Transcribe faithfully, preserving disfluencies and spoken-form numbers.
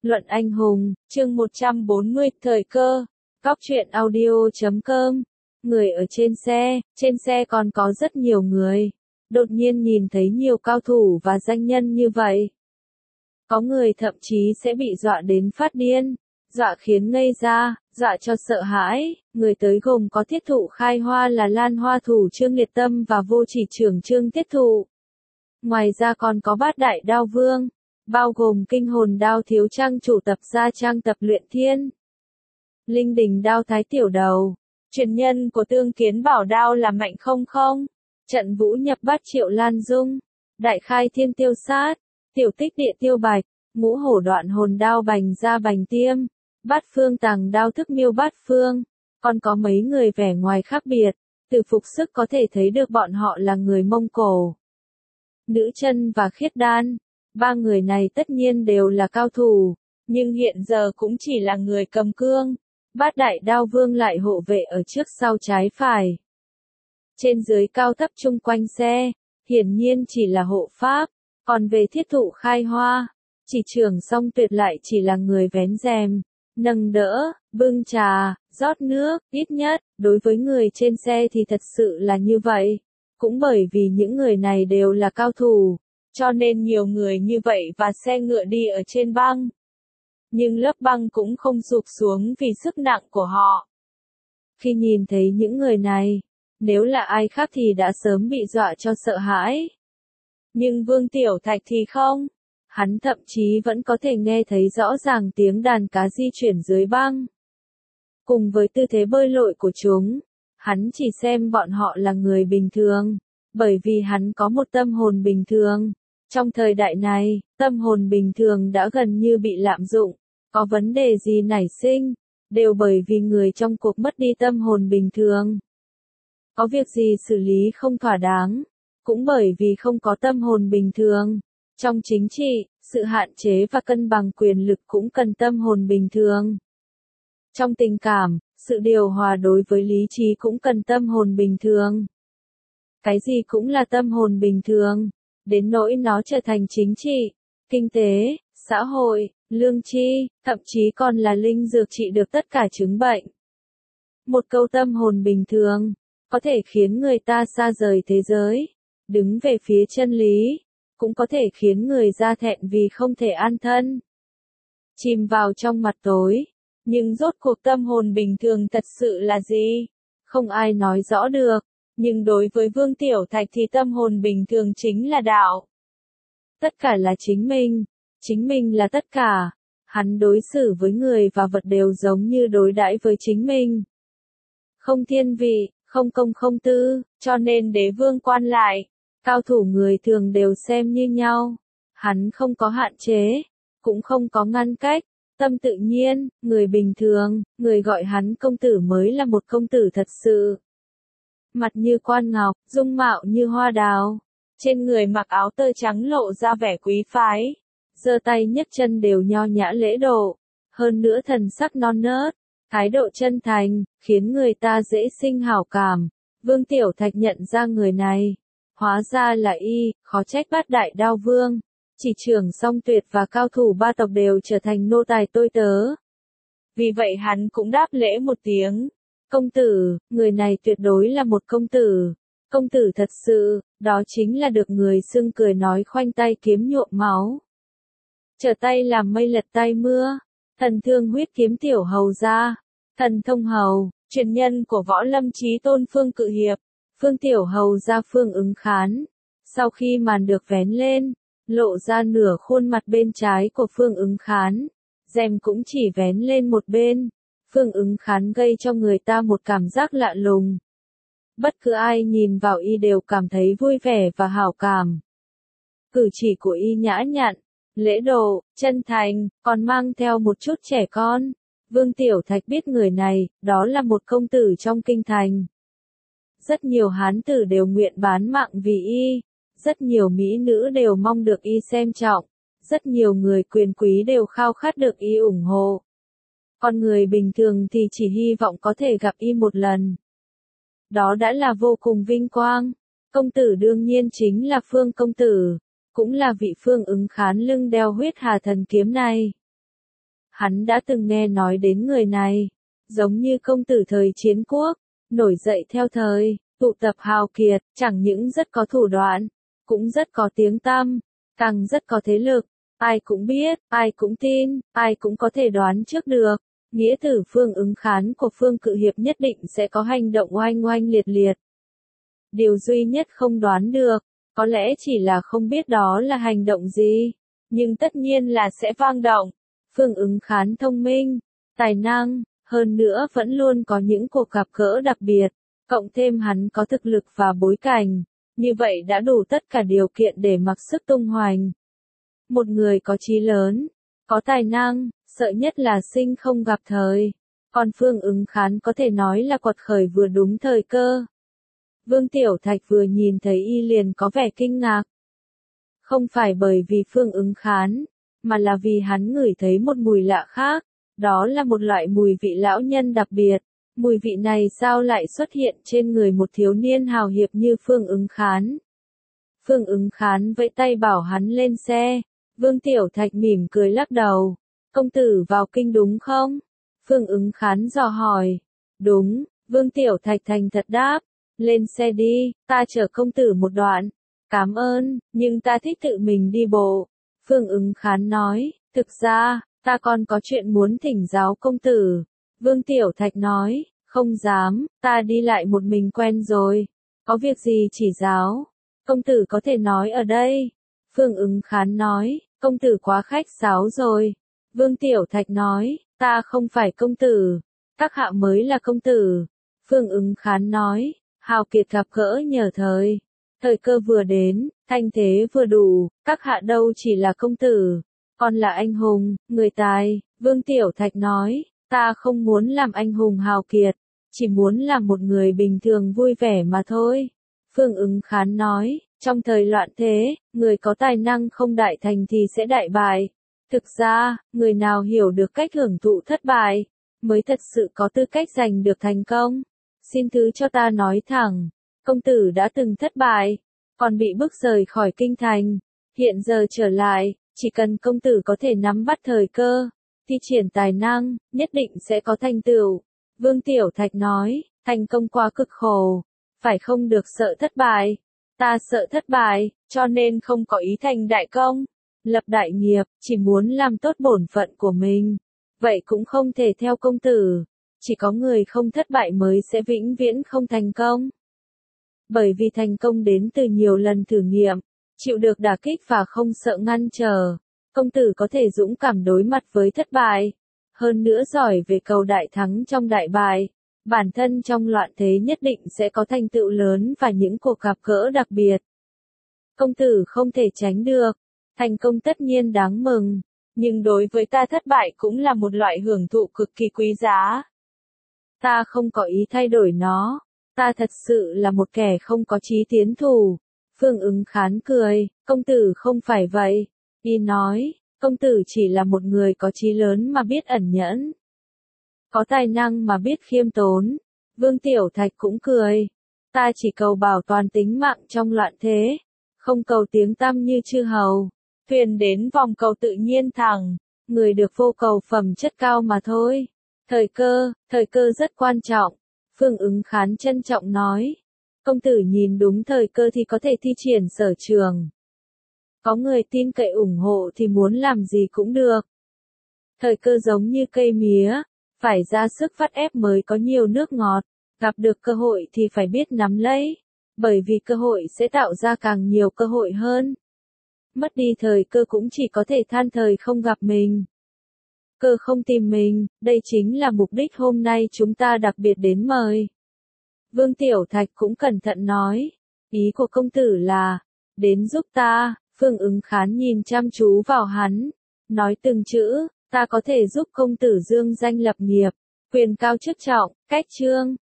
Luận anh hùng, chương một trăm bốn mươi, thời cơ. Góc truyện audio chấm com. Người ở trên xe, trên xe còn có rất nhiều người. Đột nhiên nhìn thấy nhiều cao thủ và danh nhân như vậy. Có người thậm chí sẽ bị dọa đến phát điên, dọa khiến ngây ra, dọa cho sợ hãi. Người tới gồm có Thiết Thụ Khai Hoa là Lan Hoa thủ Trương Liệt Tâm và Vô Chỉ trưởng Trương Thiết Thụ. Ngoài ra còn có Bát Đại Đao Vương, bao gồm Kinh Hồn Đao thiếu trang chủ Tập Gia Trang Tập Luyện Thiên, Linh Đình Đao Thái Tiểu Đầu, truyền nhân của Tương Kiến Bảo Đao là Mạnh Không Không, Trận Vũ Nhập Bát Triệu Lan Dung, Đại Khai Thiên Tiêu Sát, Tiểu Tích Địa Tiêu Bạch, Ngũ Hổ Đoạn Hồn Đao Bành Gia Bành Tiêm, Bát Phương Tàng Đao Thức Miêu Bát Phương. Còn có mấy người vẻ ngoài khác biệt, từ phục sức có thể thấy được bọn họ là người Mông Cổ. Nữ Chân và Khiết Đan, ba người này tất nhiên đều là cao thủ, nhưng hiện giờ cũng chỉ là người cầm cương. Bát Đại Đao Vương lại hộ vệ ở trước sau trái phải, trên dưới cao thấp chung quanh xe, hiển nhiên chỉ là hộ pháp. Còn về Thiết Thụ Khai Hoa, Chỉ Trưởng Song Tuyệt lại chỉ là người vén rèm, nâng đỡ, bưng trà, rót nước. Ít nhất, đối với người trên xe thì thật sự là như vậy. Cũng bởi vì những người này đều là cao thủ, cho nên nhiều người như vậy và xe ngựa đi ở trên băng. Nhưng lớp băng cũng không sụp xuống vì sức nặng của họ. Khi nhìn thấy những người này, nếu là ai khác thì đã sớm bị dọa cho sợ hãi. Nhưng Vương Tiểu Thạch thì không. Hắn thậm chí vẫn có thể nghe thấy rõ ràng tiếng đàn cá di chuyển dưới băng. Cùng với tư thế bơi lội của chúng, hắn chỉ xem bọn họ là người bình thường, bởi vì hắn có một tâm hồn bình thường. Trong thời đại này, tâm hồn bình thường đã gần như bị lạm dụng, có vấn đề gì nảy sinh, đều bởi vì người trong cuộc mất đi tâm hồn bình thường. Có việc gì xử lý không thỏa đáng, cũng bởi vì không có tâm hồn bình thường. Trong chính trị, sự hạn chế và cân bằng quyền lực cũng cần tâm hồn bình thường. Trong tình cảm, sự điều hòa đối với lý trí cũng cần tâm hồn bình thường. Cái gì cũng là tâm hồn bình thường, đến nỗi nó trở thành chính trị, kinh tế, xã hội, lương tri, thậm chí còn là linh dược trị được tất cả chứng bệnh. Một câu tâm hồn bình thường, có thể khiến người ta xa rời thế giới, đứng về phía chân lý, cũng có thể khiến người ra thẹn vì không thể an thân, chìm vào trong mặt tối. Nhưng rốt cuộc tâm hồn bình thường thật sự là gì? Không ai nói rõ được, nhưng đối với Vương Tiểu Thạch thì tâm hồn bình thường chính là đạo. Tất cả là chính mình, chính mình là tất cả. Hắn đối xử với người và vật đều giống như đối đãi với chính mình. Không thiên vị, không công không tư, cho nên đế vương quan lại, cao thủ người thường đều xem như nhau. Hắn không có hạn chế, cũng không có ngăn cách, tâm tự nhiên, người bình thường, người gọi hắn công tử mới là một công tử thật sự. Mặt như quan ngọc, dung mạo như hoa đào, trên người mặc áo tơ trắng lộ ra vẻ quý phái, giơ tay nhấc chân đều nho nhã lễ độ, hơn nữa thần sắc non nớt, thái độ chân thành, khiến người ta dễ sinh hảo cảm. Vương Tiểu Thạch nhận ra người này, hóa ra là y, khó trách Bát Đại Đao Vương, Chỉ Trưởng Song Tuyệt và cao thủ ba tộc đều trở thành nô tài tôi tớ. Vì vậy hắn cũng đáp lễ một tiếng. Công tử, người này tuyệt đối là một công tử. Công tử thật sự, đó chính là được người xưng cười nói khoanh tay kiếm nhuộm máu, trở tay làm mây lật tay mưa. Thần thương huyết kiếm tiểu hầu gia, thần thông hầu, truyền nhân của võ lâm chí tôn Phương Cự Hiệp, Phương Tiểu Hầu gia Phương Ứng Khán. Sau khi màn được vén lên, lộ ra nửa khuôn mặt bên trái của Phương Ứng Khán, rèm cũng chỉ vén lên một bên. Phương Ứng Khán gây cho người ta một cảm giác lạ lùng. Bất cứ ai nhìn vào y đều cảm thấy vui vẻ và hảo cảm. Cử chỉ của y nhã nhặn, lễ độ, chân thành, còn mang theo một chút trẻ con. Vương Tiểu Thạch biết người này, đó là một công tử trong kinh thành. Rất nhiều hán tử đều nguyện bán mạng vì y, rất nhiều mỹ nữ đều mong được y xem trọng, rất nhiều người quyền quý đều khao khát được y ủng hộ. Còn người bình thường thì chỉ hy vọng có thể gặp y một lần. Đó đã là vô cùng vinh quang. Công tử đương nhiên chính là Phương công tử, cũng là vị Phương Ứng Khán lưng đeo huyết hà thần kiếm này. Hắn đã từng nghe nói đến người này, giống như công tử thời chiến quốc, nổi dậy theo thời, tụ tập hào kiệt, chẳng những rất có thủ đoạn, cũng rất có tiếng tăm, càng rất có thế lực, ai cũng biết, ai cũng tin, ai cũng có thể đoán trước được. Nghĩa tử Phương Ứng Khán của Phương Cự Hiệp nhất định sẽ có hành động oanh oanh liệt liệt. Điều duy nhất không đoán được, có lẽ chỉ là không biết đó là hành động gì, nhưng tất nhiên là sẽ vang động. Phương Ứng Khán thông minh, tài năng, hơn nữa vẫn luôn có những cuộc gặp gỡ đặc biệt, cộng thêm hắn có thực lực và bối cảnh, như vậy đã đủ tất cả điều kiện để mặc sức tung hoành. Một người có chí lớn, có tài năng, sợ nhất là sinh không gặp thời, còn Phương Ứng Khán có thể nói là quật khởi vừa đúng thời cơ. Vương Tiểu Thạch vừa nhìn thấy y liền có vẻ kinh ngạc. Không phải bởi vì Phương Ứng Khán, mà là vì hắn ngửi thấy một mùi lạ khác, đó là một loại mùi vị lão nhân đặc biệt. Mùi vị này sao lại xuất hiện trên người một thiếu niên hào hiệp như Phương Ứng Khán? Phương Ứng Khán vẫy tay bảo hắn lên xe. Vương Tiểu Thạch mỉm cười lắc đầu. Công tử vào kinh đúng không? Phương Ứng Khán dò hỏi. Đúng, Vương Tiểu Thạch thành thật đáp. Lên xe đi, ta chở công tử một đoạn. Cảm ơn, nhưng ta thích tự mình đi bộ. Phương Ứng Khán nói, thực ra, ta còn có chuyện muốn thỉnh giáo công tử. Vương Tiểu Thạch nói, không dám, ta đi lại một mình quen rồi. Có việc gì chỉ giáo? Công tử có thể nói ở đây. Phương Ứng Khán nói, công tử quá khách sáo rồi. Vương Tiểu Thạch nói, ta không phải công tử, các hạ mới là công tử. Phương Ứng Khán nói, hào kiệt gặp gỡ nhờ thời. Thời cơ vừa đến, thanh thế vừa đủ, các hạ đâu chỉ là công tử, còn là anh hùng, người tài. Vương Tiểu Thạch nói, ta không muốn làm anh hùng hào kiệt, chỉ muốn làm một người bình thường vui vẻ mà thôi. Phương Ứng Khán nói, trong thời loạn thế, người có tài năng không đại thành thì sẽ đại bại. Thực ra, người nào hiểu được cách hưởng thụ thất bại, mới thật sự có tư cách giành được thành công. Xin thứ cho ta nói thẳng, công tử đã từng thất bại, còn bị bức rời khỏi kinh thành. Hiện giờ trở lại, chỉ cần công tử có thể nắm bắt thời cơ, thi triển tài năng, nhất định sẽ có thành tựu. Vương Tiểu Thạch nói, thành công quá cực khổ, phải không được sợ thất bại. Ta sợ thất bại, cho nên không có ý thành đại công, lập đại nghiệp, chỉ muốn làm tốt bổn phận của mình. Vậy cũng không thể theo công tử, chỉ có người không thất bại mới sẽ vĩnh viễn không thành công. Bởi vì thành công đến từ nhiều lần thử nghiệm, chịu được đả kích và không sợ ngăn trở, công tử có thể dũng cảm đối mặt với thất bại, hơn nữa giỏi về cầu đại thắng trong đại bại. Bản thân trong loạn thế nhất định sẽ có thành tựu lớn và những cuộc gặp gỡ đặc biệt. Công tử không thể tránh được, thành công tất nhiên đáng mừng, nhưng đối với ta thất bại cũng là một loại hưởng thụ cực kỳ quý giá. Ta không có ý thay đổi nó, ta thật sự là một kẻ không có chí tiến thủ. Phương Ứng Khán cười, công tử không phải vậy. Y nói, công tử chỉ là một người có chí lớn mà biết ẩn nhẫn, có tài năng mà biết khiêm tốn. Vương Tiểu Thạch cũng cười. Ta chỉ cầu bảo toàn tính mạng trong loạn thế, không cầu tiếng tăm như chư hầu. Thuyền đến vòng cầu tự nhiên thẳng, người được vô cầu phẩm chất cao mà thôi. Thời cơ, thời cơ rất quan trọng. Phương Ứng Khán trân trọng nói. Công tử nhìn đúng thời cơ thì có thể thi triển sở trường. Có người tin cậy ủng hộ thì muốn làm gì cũng được. Thời cơ giống như cây mía, phải ra sức vắt ép mới có nhiều nước ngọt, gặp được cơ hội thì phải biết nắm lấy, bởi vì cơ hội sẽ tạo ra càng nhiều cơ hội hơn. Mất đi thời cơ cũng chỉ có thể than thời không gặp mình. Cơ không tìm mình, đây chính là mục đích hôm nay chúng ta đặc biệt đến mời. Vương Tiểu Thạch cũng cẩn thận nói, ý của công tử là, đến giúp ta. Phương Ứng Khán nhìn chăm chú vào hắn, nói từng chữ. Ta có thể giúp công tử dương danh lập nghiệp, quyền cao chức trọng, cách trương,